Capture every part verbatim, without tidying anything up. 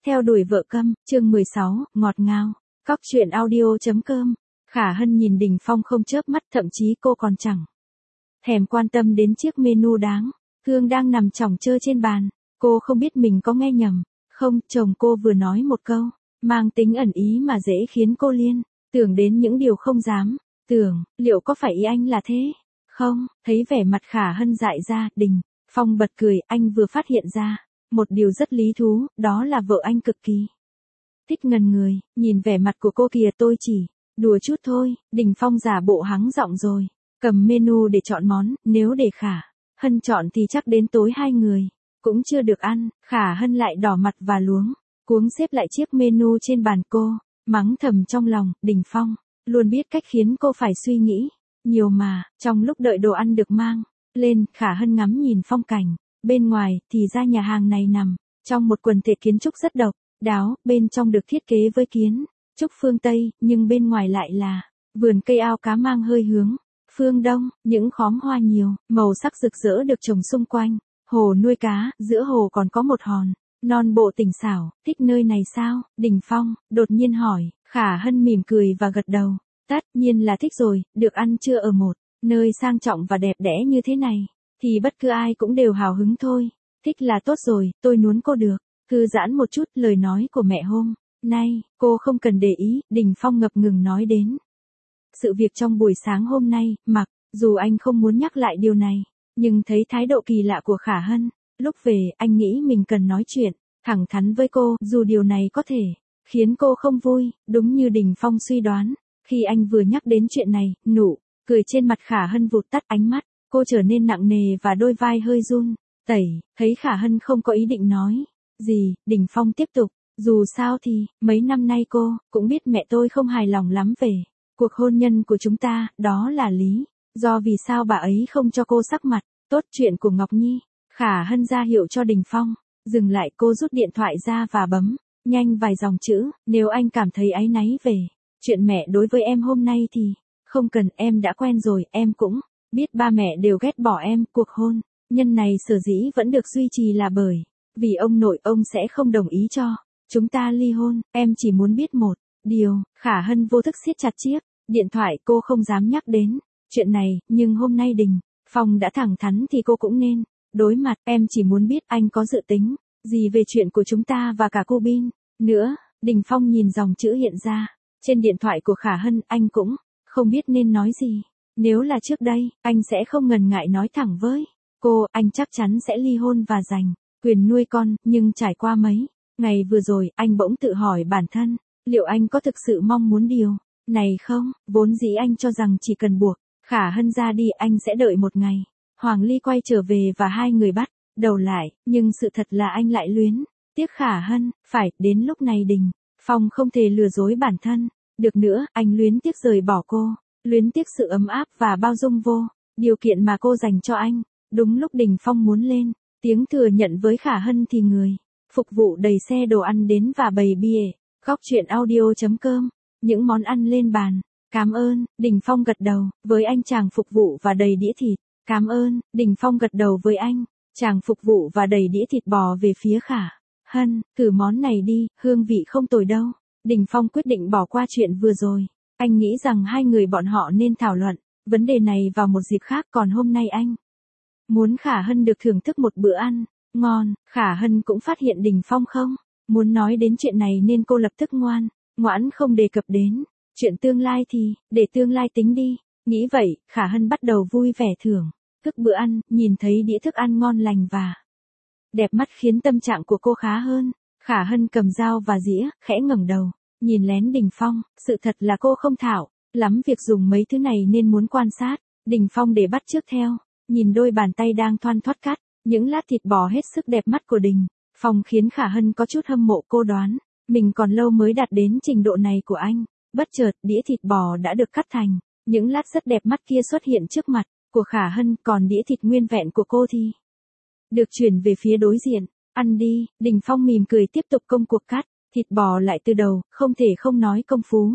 Theo đuổi vợ câm, chương mười sáu, ngọt ngào. Cóc truyện audio chấm com. Khả Hân nhìn Đình Phong không chớp mắt, thậm chí cô còn chẳng thèm quan tâm đến chiếc menu đáng thương đang nằm chỏng chơ trên bàn. Cô không biết mình có nghe nhầm không, chồng cô vừa nói một câu mang tính ẩn ý mà dễ khiến cô liên tưởng đến những điều không dám tưởng. Liệu có phải ý anh là thế không? Thấy vẻ mặt Khả Hân dại ra, Đình Phong bật cười. Anh vừa phát hiện ra một điều rất lý thú, đó là vợ anh cực kỳ thích ngần người. Nhìn vẻ mặt của cô kìa, tôi chỉ đùa chút thôi. Đình Phong giả bộ hắng giọng rồi cầm menu để chọn món. Nếu để Khả Hân chọn thì chắc đến tối hai người cũng chưa được ăn. Khả Hân lại đỏ mặt và luống cuống xếp lại chiếc menu trên bàn. Cô mắng thầm trong lòng, Đình Phong luôn biết cách khiến cô phải suy nghĩ nhiều mà. Trong lúc đợi đồ ăn được mang lên, Khả Hân ngắm nhìn phong cảnh bên ngoài. Thì ra nhà hàng này nằm trong một quần thể kiến trúc rất độc đáo. Bên trong được thiết kế với kiến trúc phương Tây, nhưng bên ngoài lại là vườn cây ao cá mang hơi hướng phương Đông. Những khóm hoa nhiều màu sắc rực rỡ được trồng xung quanh hồ nuôi cá. Giữa hồ còn có một hòn non bộ tỉnh xảo. Thích nơi này sao? Đình Phong đột nhiên hỏi. Khả Hân mỉm cười và gật đầu. Tất nhiên là thích rồi, được ăn trưa ở một nơi sang trọng và đẹp đẽ như thế này thì bất cứ ai cũng đều hào hứng thôi. Thích là tốt rồi, tôi nuốn cô được thư giãn một chút. Lời nói của mẹ hôm nay cô không cần để ý. Đình Phong ngập ngừng nói đến sự việc trong buổi sáng hôm nay. Mặc dù anh không muốn nhắc lại điều này, nhưng thấy thái độ kỳ lạ của Khả Hân lúc về, anh nghĩ mình cần nói chuyện thẳng thắn với cô, dù điều này có thể khiến cô không vui. Đúng như Đình Phong suy đoán, khi anh vừa nhắc đến chuyện này, nụ cười trên mặt Khả Hân vụt tắt. Ánh mắt cô trở nên nặng nề và đôi vai hơi run tẩy. Thấy Khả Hân không có ý định nói gì, Đình Phong tiếp tục. Dù sao thì mấy năm nay cô cũng biết mẹ tôi không hài lòng lắm về cuộc hôn nhân của chúng ta. Đó là lý do vì sao bà ấy không cho cô sắc mặt tốt. Chuyện của Ngọc Nhi. Khả Hân ra hiệu cho Đình Phong dừng lại. Cô rút điện thoại ra và bấm nhanh vài dòng chữ. Nếu anh cảm thấy áy náy về chuyện mẹ đối với em hôm nay thì không cần, em đã quen rồi. Em cũng biết ba mẹ đều ghét bỏ em. Cuộc hôn nhân này sở dĩ vẫn được duy trì là bởi vì ông nội ông sẽ không đồng ý cho chúng ta ly hôn. Em chỉ muốn biết một điều. Khả Hân vô thức siết chặt chiếc điện thoại. Cô không dám nhắc đến chuyện này, nhưng hôm nay Đình Phong đã thẳng thắn thì cô cũng nên đối mặt. Em chỉ muốn biết anh có dự tính gì về chuyện của chúng ta và cả cô Bin nữa. Đình Phong nhìn dòng chữ hiện ra trên điện thoại của Khả Hân. Anh cũng không biết nên nói gì. Nếu là trước đây, anh sẽ không ngần ngại nói thẳng với cô. Anh chắc chắn sẽ ly hôn và giành quyền nuôi con. Nhưng trải qua mấy ngày vừa rồi, anh bỗng tự hỏi bản thân, liệu anh có thực sự mong muốn điều này không? Vốn dĩ anh cho rằng chỉ cần buộc Khả Hân ra đi, anh sẽ đợi một ngày Hoàng Ly quay trở về và hai người bắt đầu lại. Nhưng sự thật là anh lại luyến tiếc Khả Hân. Phải, đến lúc này Đình Phong không thể lừa dối bản thân được nữa. Anh luyến tiếc rời bỏ cô, luyến tiếc sự ấm áp và bao dung vô điều kiện mà cô dành cho anh. Đúng lúc Đình Phong muốn lên tiếng thừa nhận với Khả Hân thì người phục vụ đầy xe đồ ăn đến và bày bia. Cóc truyện audio chấm com. Những món ăn lên bàn. Cảm ơn. Đình Phong gật đầu với anh chàng phục vụ và đầy đĩa thịt. Cảm ơn. Đình Phong gật đầu với anh chàng phục vụ và đầy đĩa thịt bò về phía Khả Hân. Thử món này đi, hương vị không tồi đâu. Đình Phong quyết định bỏ qua chuyện vừa rồi. Anh nghĩ rằng hai người bọn họ nên thảo luận vấn đề này vào một dịp khác. Còn hôm nay anh muốn Khả Hân được thưởng thức một bữa ăn ngon. Khả Hân cũng phát hiện Đình Phong không muốn nói đến chuyện này nên cô lập tức ngoan ngoãn không đề cập đến chuyện tương lai. Thì để tương lai tính đi. Nghĩ vậy, Khả Hân bắt đầu vui vẻ thưởng thức bữa ăn. Nhìn thấy đĩa thức ăn ngon lành và đẹp mắt khiến tâm trạng của cô khá hơn. Khả Hân cầm dao và dĩa, khẽ ngẩng đầu nhìn lén Đình Phong. Sự thật là cô không thạo lắm việc dùng mấy thứ này nên muốn quan sát Đình Phong để bắt chước theo. Nhìn đôi bàn tay đang thoăn thoắt cắt những lát thịt bò hết sức đẹp mắt của Đình Phong khiến Khả Hân có chút hâm mộ. Cô đoán mình còn lâu mới đạt đến trình độ này của anh. Bất chợt, đĩa thịt bò đã được cắt thành những lát rất đẹp mắt kia xuất hiện trước mặt của Khả Hân. Còn đĩa thịt nguyên vẹn của cô thì được chuyển về phía đối diện. Ăn đi. Đình Phong mỉm cười tiếp tục công cuộc cắt thịt bò lại từ đầu. Không thể không nói công phu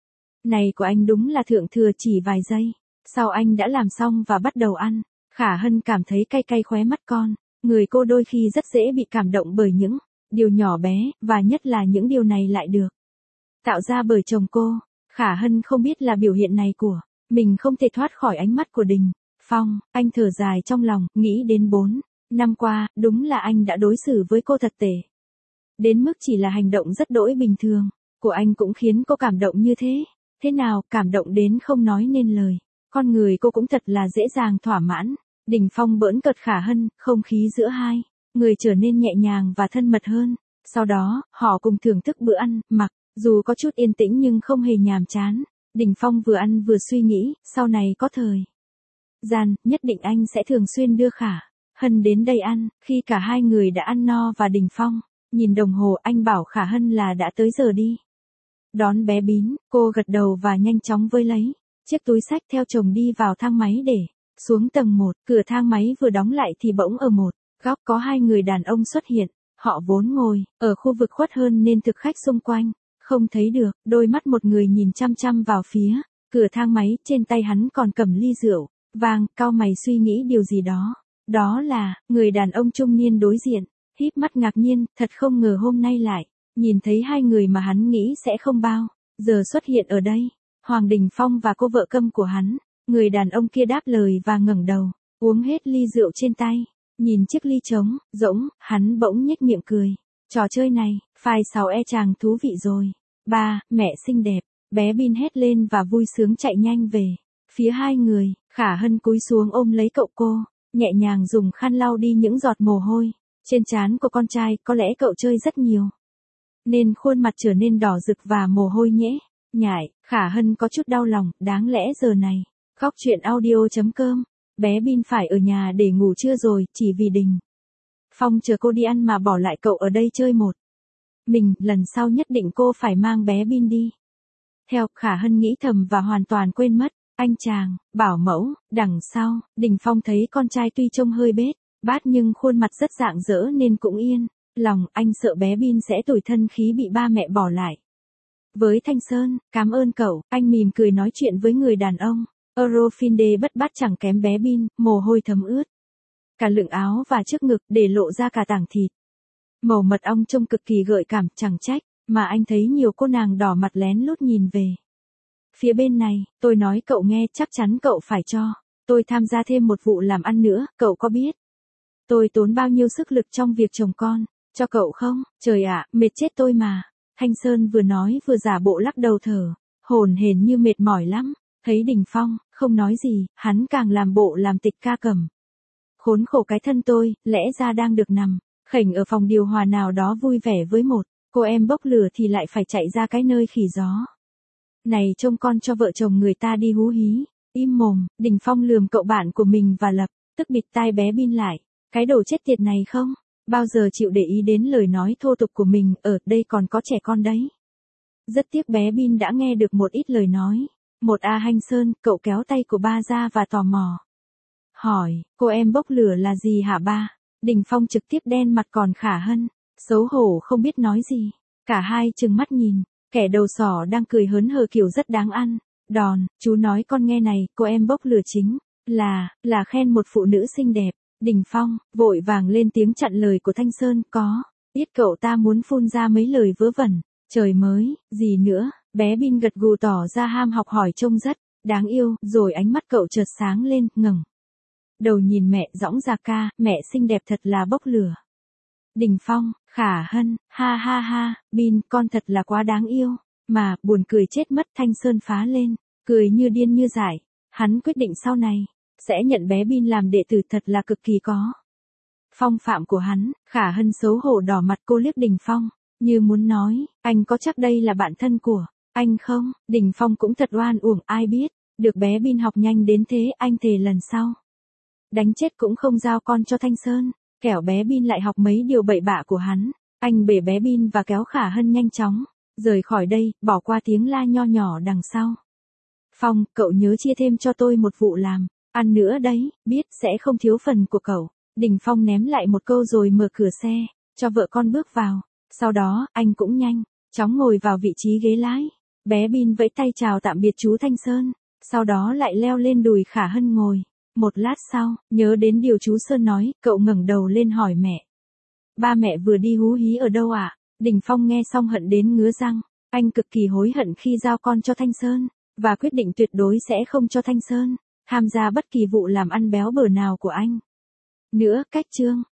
này của anh đúng là thượng thừa. Chỉ vài giây sau anh đã làm xong và bắt đầu ăn. Khả Hân cảm thấy cay cay khóe mắt con. Người cô đôi khi rất dễ bị cảm động bởi những điều nhỏ bé, và nhất là những điều này lại được tạo ra bởi chồng cô. Khả Hân không biết là biểu hiện này của mình không thể thoát khỏi ánh mắt của Đình Phong. Anh thở dài trong lòng, nghĩ đến bốn năm qua, đúng là anh đã đối xử với cô thật tệ. Đến mức chỉ là hành động rất đỗi bình thường của anh cũng khiến cô cảm động như thế. Thế nào, cảm động đến không nói nên lời. Con người cô cũng thật là dễ dàng thỏa mãn. Đình Phong bỡn cợt Khả Hân, không khí giữa hai người trở nên nhẹ nhàng và thân mật hơn. Sau đó, họ cùng thưởng thức bữa ăn, mặc dù có chút yên tĩnh nhưng không hề nhàm chán. Đình Phong vừa ăn vừa suy nghĩ, sau này có thời gian, nhất định anh sẽ thường xuyên đưa Khả Hân đến đây ăn. Khi cả hai người đã ăn no và Đình Phong nhìn đồng hồ, anh bảo Khả Hân là đã tới giờ đi đón bé Bín. Cô gật đầu và nhanh chóng với lấy chiếc túi xách theo chồng đi vào thang máy để xuống tầng một. Cửa thang máy vừa đóng lại thì bỗng ở một góc có hai người đàn ông xuất hiện. Họ vốn ngồi ở khu vực khuất hơn nên thực khách xung quanh không thấy được. Đôi mắt một người nhìn chăm chăm vào phía cửa thang máy, trên tay hắn còn cầm ly rượu vang, cau mày suy nghĩ điều gì đó. Đó là người đàn ông trung niên đối diện, híp mắt ngạc nhiên, thật không ngờ hôm nay lại nhìn thấy hai người mà hắn nghĩ sẽ không bao giờ xuất hiện ở đây. Hoàng Đình Phong và cô vợ câm của hắn. Người đàn ông kia đáp lời và ngẩng đầu, uống hết ly rượu trên tay, nhìn chiếc ly trống rỗng, hắn bỗng nhếch miệng cười. Trò chơi này, phai sáu e chàng thú vị rồi. Ba, mẹ xinh đẹp, bé Bin hét lên và vui sướng chạy nhanh về phía hai người. Khả Hân cúi xuống ôm lấy cậu cô, nhẹ nhàng dùng khăn lau đi những giọt mồ hôi trên trán của con trai. Có lẽ cậu chơi rất nhiều nên khuôn mặt trở nên đỏ rực và mồ hôi nhễ nhại. Khả Hân có chút đau lòng, đáng lẽ giờ này Khóc Chuyện Audio chấm com, bé Bin phải ở nhà để ngủ trưa rồi, chỉ vì Đình Phong chờ cô đi ăn mà bỏ lại cậu ở đây chơi một mình. Lần sau nhất định cô phải mang bé Bin đi theo. Khả Hân nghĩ thầm và hoàn toàn quên mất anh chàng bảo mẫu đằng sau. Đình Phong thấy con trai tuy trông hơi bết bát nhưng khuôn mặt rất rạng rỡ nên cũng yên lòng. Anh sợ bé Bin sẽ tủi thân khí bị ba mẹ bỏ lại với Thanh Sơn. Cảm ơn cậu. Anh mỉm cười nói chuyện với người đàn ông. Eurofinde bất bát chẳng kém bé Bin, mồ hôi thấm ướt cả lưng áo và trước ngực, để lộ ra cả tảng thịt màu mật ong trông cực kỳ gợi cảm. Chẳng trách mà anh thấy nhiều cô nàng đỏ mặt lén lút nhìn về phía bên này. Tôi nói cậu nghe, chắc chắn cậu phải cho tôi tham gia thêm một vụ làm ăn nữa. Cậu có biết tôi tốn bao nhiêu sức lực trong việc trồng con cho cậu không? Trời ạ, mệt chết tôi mà. Thanh Sơn vừa nói vừa giả bộ lắc đầu thở hổn hển như mệt mỏi lắm. Thấy Đình Phong không nói gì, hắn càng làm bộ làm tịch ca cầm. Khốn khổ cái thân tôi, lẽ ra đang được nằm khểnh ở phòng điều hòa nào đó vui vẻ với một cô em bốc lửa thì lại phải chạy ra cái nơi khỉ gió này trông con cho vợ chồng người ta đi hú hí. Im mồm. Đình Phong lườm cậu bạn của mình và lập tức bịt tai bé Bin lại. Cái đồ chết tiệt này không bao giờ chịu để ý đến lời nói thô tục của mình. Ở đây còn có trẻ con đấy. Rất tiếc bé Bin đã nghe được một ít lời nói. Một A Hanh Sơn, cậu kéo tay của ba ra và tò mò hỏi, cô em bốc lửa là gì hả ba? Đình Phong trực tiếp đen mặt, còn Khả Hân xấu hổ không biết nói gì. Cả hai trừng mắt nhìn kẻ đầu sỏ đang cười hớn hở kiểu rất đáng ăn. Đòn, chú nói con nghe này, cô em bốc lửa chính là, là khen một phụ nữ xinh đẹp. Đình Phong vội vàng lên tiếng chặn lời của Thanh Sơn. Có biết cậu ta muốn phun ra mấy lời vớ vẩn. Trời mới, gì nữa? Bé Bin gật gù tỏ ra ham học hỏi, trông rất đáng yêu. Rồi ánh mắt cậu chợt sáng lên, ngẩng đầu nhìn mẹ, dõng dạc ca, mẹ xinh đẹp thật là bốc lửa. Đình Phong, Khả Hân, ha ha ha, Bin, con thật là quá đáng yêu. Mà, buồn cười chết mất. Thanh Sơn phá lên, cười như điên như dại. Hắn quyết định sau này sẽ nhận bé Bin làm đệ tử, thật là cực kỳ có phong phạm của hắn. Khả Hân xấu hổ đỏ mặt, cô liếc Đình Phong như muốn nói, anh có chắc đây là bạn thân của anh không? Đình Phong cũng thật oan uổng, ai biết được bé Bin học nhanh đến thế. Anh thề lần sau đánh chết cũng không giao con cho Thanh Sơn, kẻo bé Bin lại học mấy điều bậy bạ của hắn. Anh bể bé Bin và kéo Khả Hân nhanh chóng rời khỏi đây, bỏ qua tiếng la nho nhỏ đằng sau. Phong, cậu nhớ chia thêm cho tôi một vụ làm ăn nữa đấy, biết sẽ không thiếu phần của cậu. Đình Phong ném lại một câu rồi mở cửa xe cho vợ con bước vào. Sau đó, anh cũng nhanh chóng ngồi vào vị trí ghế lái. Bé Bin vẫy tay chào tạm biệt chú Thanh Sơn, sau đó lại leo lên đùi Khả Hân ngồi. Một lát sau, nhớ đến điều chú Sơn nói, cậu ngẩng đầu lên hỏi mẹ. Ba mẹ vừa đi hú hí ở đâu ạ? À? Đình Phong nghe xong hận đến ngứa răng. Anh cực kỳ hối hận khi giao con cho Thanh Sơn, và quyết định tuyệt đối sẽ không cho Thanh Sơn tham gia bất kỳ vụ làm ăn béo bở nào của anh. Nữa, cách Trương